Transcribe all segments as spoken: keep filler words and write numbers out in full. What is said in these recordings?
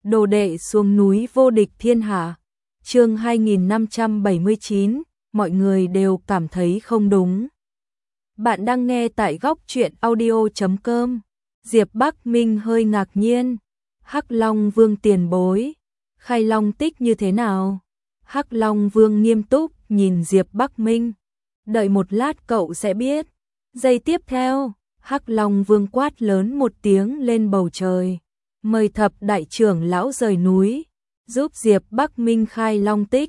Đồ đệ xuống núi vô địch thiên hạ. Chương hai nghìn năm trăm bảy mươi chín, mọi người đều cảm thấy không đúng. Bạn đang nghe tại góc truyện audio chấm com. Diệp Bắc Minh hơi ngạc nhiên. Hắc Long Vương tiền bối, khai long tích như thế nào? Hắc Long Vương nghiêm túc nhìn Diệp Bắc Minh. Đợi một lát cậu sẽ biết. Giây tiếp theo, Hắc Long Vương quát lớn một tiếng lên bầu trời. Mời thập đại trưởng lão rời núi, giúp Diệp Bắc Minh khai long tích.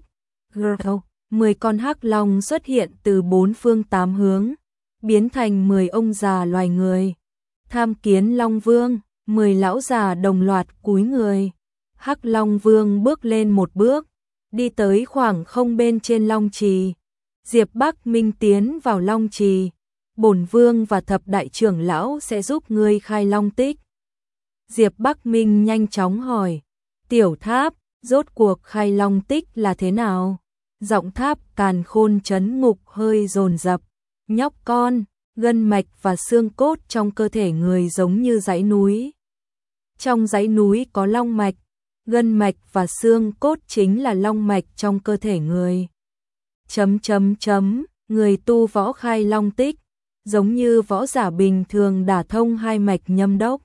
Mười con hắc long xuất hiện từ bốn phương tám hướng, biến thành mười ông già loài người. Tham kiến Long Vương, mười lão già đồng loạt cúi người. Hắc Long Vương bước lên một bước, đi tới khoảng không bên trên long trì. Diệp Bắc Minh tiến vào long trì. Bổn vương và thập đại trưởng lão sẽ giúp ngươi khai long tích. Diệp Bắc Minh nhanh chóng hỏi, tiểu tháp, rốt cuộc khai long tích là thế nào? Giọng tháp càn khôn chấn ngục hơi dồn dập. Nhóc con, gân mạch và xương cốt trong cơ thể người giống như dãy núi. Trong dãy núi có long mạch, gân mạch và xương cốt chính là long mạch trong cơ thể người. Chấm chấm chấm, người tu võ khai long tích, giống như võ giả bình thường đả thông hai mạch nhâm đốc.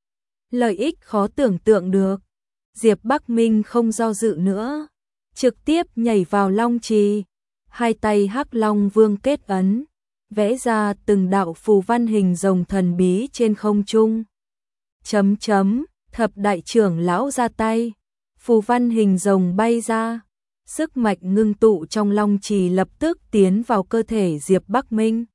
Lợi ích khó tưởng tượng được. Diệp Bắc Minh không do dự nữa, trực tiếp nhảy vào long trì. Hai tay Hắc Long Vương kết ấn, vẽ ra từng đạo phù văn hình rồng thần bí trên không trung. Chấm chấm, thập đại trưởng lão ra tay, phù văn hình rồng bay ra, sức mạnh ngưng tụ trong long trì lập tức tiến vào cơ thể Diệp Bắc Minh,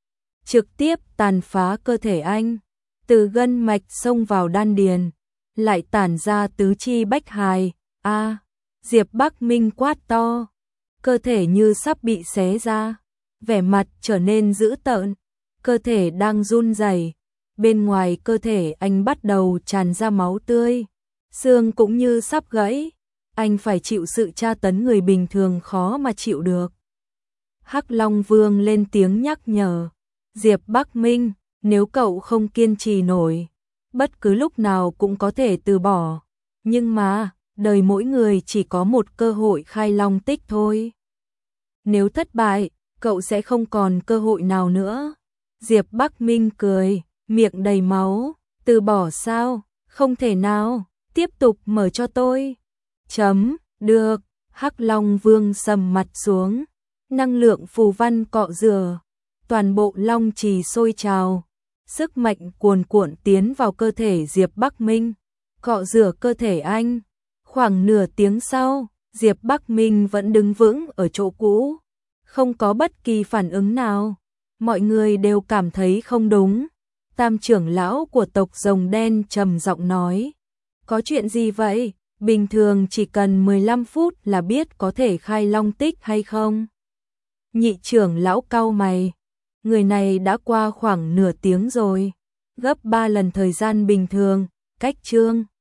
trực tiếp tàn phá cơ thể anh. Từ gân mạch xông vào đan điền, lại tản ra tứ chi bách hài. A, à, Diệp Bắc Minh quát to, cơ thể như sắp bị xé ra, vẻ mặt trở nên dữ tợn, cơ thể đang run rẩy, bên ngoài cơ thể anh bắt đầu tràn ra máu tươi, xương cũng như sắp gãy, anh phải chịu sự tra tấn người bình thường khó mà chịu được. Hắc Long Vương lên tiếng nhắc nhở, Diệp Bắc Minh, nếu cậu không kiên trì nổi, bất cứ lúc nào cũng có thể từ bỏ. Nhưng mà, đời mỗi người chỉ có một cơ hội khai long tích thôi. Nếu thất bại, cậu sẽ không còn cơ hội nào nữa. Diệp Bắc Minh cười, miệng đầy máu. Từ bỏ sao? Không thể nào. Tiếp tục mở cho tôi. Chấm, được. Hắc Long Vương sầm mặt xuống. Năng lượng phù văn cọ rửa. Toàn bộ long trì sôi trào. Sức mạnh cuồn cuộn tiến vào cơ thể Diệp Bắc Minh, cọ rửa cơ thể anh. Khoảng nửa tiếng sau, Diệp Bắc Minh vẫn đứng vững ở chỗ cũ, không có bất kỳ phản ứng nào. Mọi người đều cảm thấy không đúng. Tam trưởng lão của tộc Rồng Đen trầm giọng nói, có chuyện gì vậy? Bình thường chỉ cần mười lăm phút là biết có thể khai long tích hay không? Nhị trưởng lão cau mày, người này đã qua khoảng nửa tiếng rồi, gấp ba lần thời gian bình thường. Cách chương